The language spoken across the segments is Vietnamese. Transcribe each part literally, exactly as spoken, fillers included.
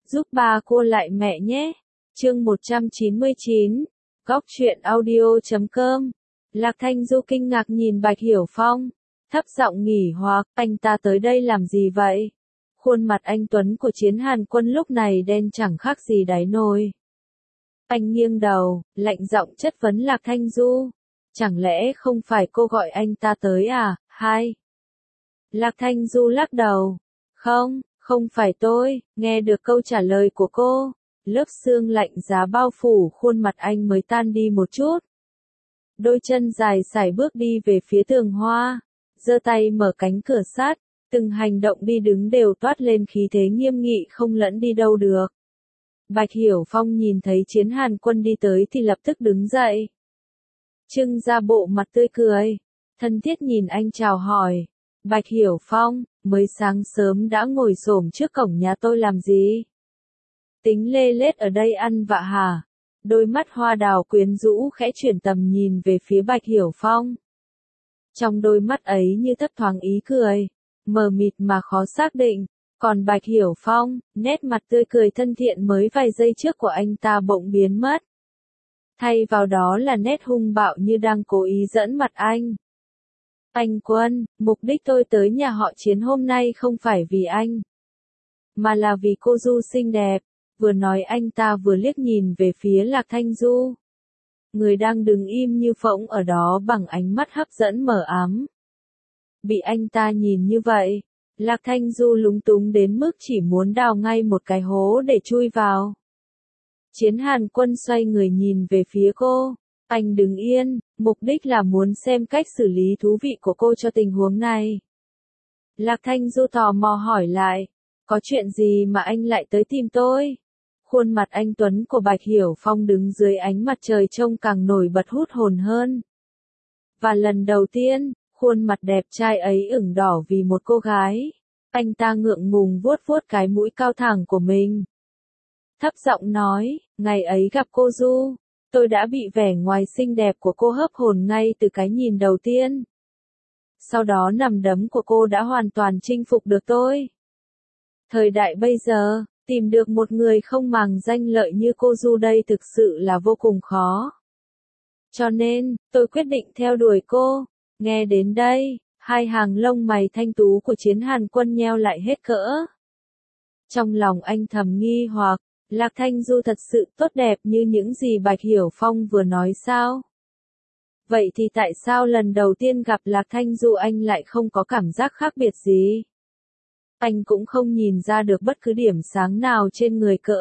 giúp ba cô lại mẹ nhé. Chương một trăm chín mươi chín, Góc truyện audio chấm com. Lạc Thanh Du kinh ngạc nhìn Bạch Hiểu Phong, thấp giọng nghỉ hoặc, anh ta tới đây làm gì vậy? Khuôn mặt anh Tuấn của Chiến Hàn Quân lúc này đen chẳng khác gì đáy nồi. Anh nghiêng đầu, lạnh giọng chất vấn Lạc Thanh Du. Chẳng lẽ không phải cô gọi anh ta tới à, hai? Lạc Thanh Du lắc đầu. Không, không phải tôi. Nghe được câu trả lời của cô, lớp sương lạnh giá bao phủ khuôn mặt anh mới tan đi một chút. Đôi chân dài sải bước đi về phía tường hoa, giơ tay mở cánh cửa sắt, từng hành động đi đứng đều toát lên khí thế nghiêm nghị không lẫn đi đâu được. Bạch Hiểu Phong nhìn thấy Chiến Hàn Quân đi tới thì lập tức đứng dậy, trưng ra bộ mặt tươi cười, thân thiết nhìn anh chào hỏi. Bạch Hiểu Phong, mới sáng sớm đã ngồi xổm trước cổng nhà tôi làm gì? Tính lê lết ở đây ăn vạ hả? Đôi mắt hoa đào quyến rũ khẽ chuyển tầm nhìn về phía Bạch Hiểu Phong. Trong đôi mắt ấy như thấp thoáng ý cười, mờ mịt mà khó xác định. Còn Bạch Hiểu Phong, nét mặt tươi cười thân thiện mới vài giây trước của anh ta bỗng biến mất. Thay vào đó là nét hung bạo như đang cố ý dẫn mặt anh. Anh Quân, mục đích tôi tới nhà họ Chiến hôm nay không phải vì anh, mà là vì cô Du xinh đẹp. Vừa nói anh ta vừa liếc nhìn về phía Lạc Thanh Du, người đang đứng im như phỗng ở đó bằng ánh mắt hấp dẫn mờ ám. Bị anh ta nhìn như vậy, Lạc Thanh Du lúng túng đến mức chỉ muốn đào ngay một cái hố để chui vào. Chiến Hàn Quân xoay người nhìn về phía cô. Anh đứng yên, mục đích là muốn xem cách xử lý thú vị của cô cho tình huống này. Lạc Thanh Du tò mò hỏi lại, có chuyện gì mà anh lại tới tìm tôi? Khuôn mặt anh Tuấn của Bạch Hiểu Phong đứng dưới ánh mặt trời trông càng nổi bật hút hồn hơn. Và lần đầu tiên, khuôn mặt đẹp trai ấy ửng đỏ vì một cô gái. Anh ta ngượng ngùng vuốt vuốt cái mũi cao thẳng của mình, thấp giọng nói, ngày ấy gặp cô Du, tôi đã bị vẻ ngoài xinh đẹp của cô hấp hồn ngay từ cái nhìn đầu tiên. Sau đó nằm đấm của cô đã hoàn toàn chinh phục được tôi. Thời đại bây giờ, tìm được một người không màng danh lợi như cô Du đây thực sự là vô cùng khó. Cho nên, tôi quyết định theo đuổi cô. Nghe đến đây, hai hàng lông mày thanh tú của Chiến Hàn Quân nheo lại hết cỡ. Trong lòng anh thầm nghi hoặc, Lạc Thanh Du thật sự tốt đẹp như những gì Bạch Hiểu Phong vừa nói sao? Vậy thì tại sao lần đầu tiên gặp Lạc Thanh Du anh lại không có cảm giác khác biệt gì? Anh cũng không nhìn ra được bất cứ điểm sáng nào trên người cỡ.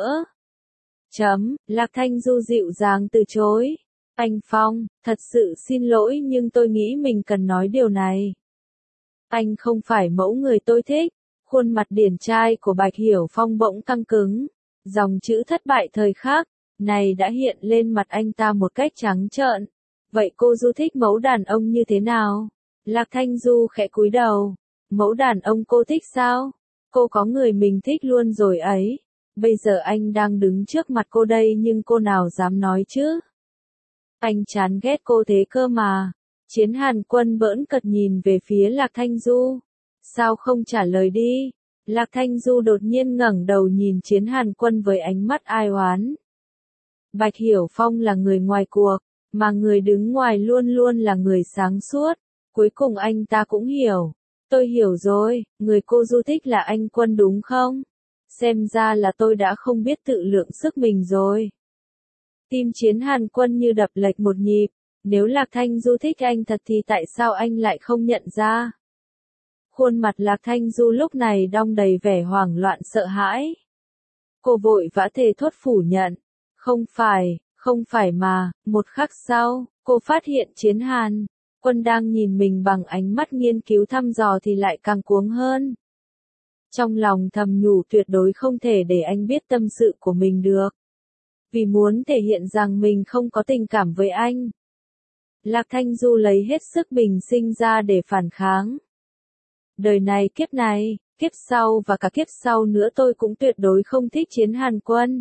Chấm, Lạc Thanh Du dịu dàng từ chối. Anh Phong, thật sự xin lỗi nhưng tôi nghĩ mình cần nói điều này. Anh không phải mẫu người tôi thích. Khuôn mặt điển trai của Bạch Hiểu Phong bỗng căng cứng. Dòng chữ thất bại thời khắc này đã hiện lên mặt anh ta một cách trắng trợn. Vậy cô Du thích mẫu đàn ông như thế nào? Lạc Thanh Du khẽ cúi đầu. Mẫu đàn ông cô thích sao? Cô có người mình thích luôn rồi ấy. Bây giờ anh đang đứng trước mặt cô đây nhưng cô nào dám nói chứ? Anh chán ghét cô thế cơ mà. Chiến Hàn Quân bỡn cợt nhìn về phía Lạc Thanh Du. Sao không trả lời đi? Lạc Thanh Du đột nhiên ngẩng đầu nhìn Chiến Hàn Quân với ánh mắt ai oán. Bạch Hiểu Phong là người ngoài cuộc, mà người đứng ngoài luôn luôn là người sáng suốt. Cuối cùng anh ta cũng hiểu. Tôi hiểu rồi, người cô Du thích là anh Quân đúng không? Xem ra là tôi đã không biết tự lượng sức mình rồi. Tim Chiến Hàn Quân như đập lệch một nhịp. Nếu Lạc Thanh Du thích anh thật thì tại sao anh lại không nhận ra? Khuôn mặt Lạc Thanh Du lúc này đong đầy vẻ hoảng loạn sợ hãi. Cô vội vã thề thốt phủ nhận. Không phải, không phải mà. Một khắc sau, cô phát hiện Chiến Hàn Quân đang nhìn mình bằng ánh mắt nghiên cứu thăm dò thì lại càng cuống hơn. Trong lòng thầm nhủ tuyệt đối không thể để anh biết tâm sự của mình được. Vì muốn thể hiện rằng mình không có tình cảm với anh, Lạc Thanh Du lấy hết sức bình sinh ra để phản kháng. Đời này kiếp này, kiếp sau và cả kiếp sau nữa tôi cũng tuyệt đối không thích Chiến Hàn Quân.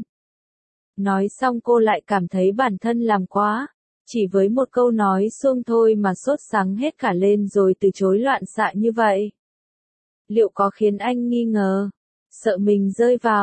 Nói xong cô lại cảm thấy bản thân làm quá. Chỉ với một câu nói xuông thôi mà sốt sắng hết cả lên rồi từ chối loạn xạ như vậy. Liệu có khiến anh nghi ngờ, sợ mình rơi vào,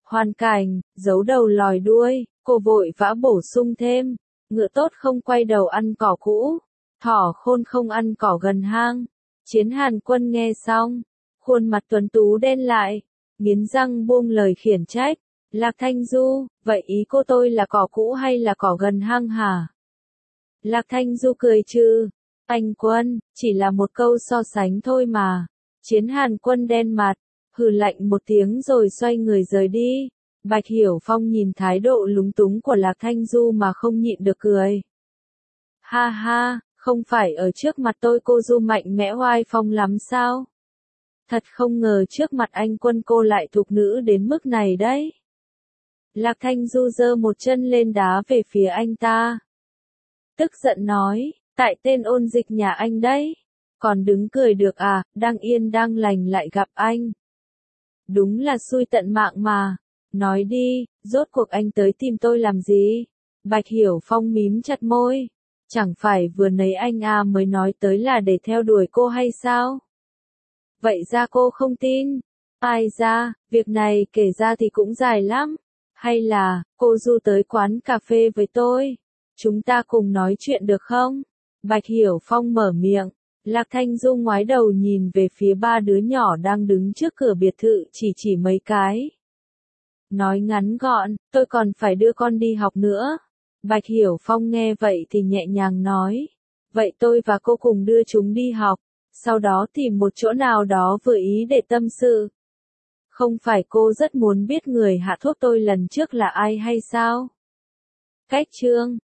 Hoàn cảnh, giấu đầu lòi đuôi, cô vội vã bổ sung thêm. Ngựa tốt không quay đầu ăn cỏ cũ, thỏ khôn không ăn cỏ gần hang. Chiến Hàn Quân nghe xong, khuôn mặt tuấn tú đen lại, nghiến răng buông lời khiển trách. Lạc Thanh Du, vậy ý cô tôi là cỏ cũ hay là cỏ gần hang hả? Lạc Thanh Du cười trừ. Anh Quân, chỉ là một câu so sánh thôi mà. Chiến Hàn Quân đen mặt, hừ lạnh một tiếng rồi xoay người rời đi. Bạch Hiểu Phong nhìn thái độ lúng túng của Lạc Thanh Du mà không nhịn được cười. Ha ha, không phải ở trước mặt tôi cô Du mạnh mẽ oai phong lắm sao? Thật không ngờ trước mặt anh Quân cô lại thục nữ đến mức này đấy. Lạc Thanh Du giơ một chân lên đá về phía anh ta. Tức giận nói, tại tên ôn dịch nhà anh đấy. Còn đứng cười được à, đang yên đang lành lại gặp anh. Đúng là xui tận mạng mà. Nói đi, rốt cuộc anh tới tìm tôi làm gì? Bạch Hiểu Phong mím chặt môi. Chẳng phải vừa nãy anh à mới nói tới là để theo đuổi cô hay sao? Vậy ra cô không tin. Ai ra, việc này kể ra thì cũng dài lắm. Hay là, cô Du tới quán cà phê với tôi. Chúng ta cùng nói chuyện được không? Bạch Hiểu Phong mở miệng. Lạc Thanh Du ngoái đầu nhìn về phía ba đứa nhỏ đang đứng trước cửa biệt thự chỉ chỉ mấy cái. Nói ngắn gọn, tôi còn phải đưa con đi học nữa. Bạch Hiểu Phong nghe vậy thì nhẹ nhàng nói. Vậy tôi và cô cùng đưa chúng đi học. Sau đó tìm một chỗ nào đó vừa ý để tâm sự. Không phải cô rất muốn biết người hạ thuốc tôi lần trước là ai hay sao? Cách chương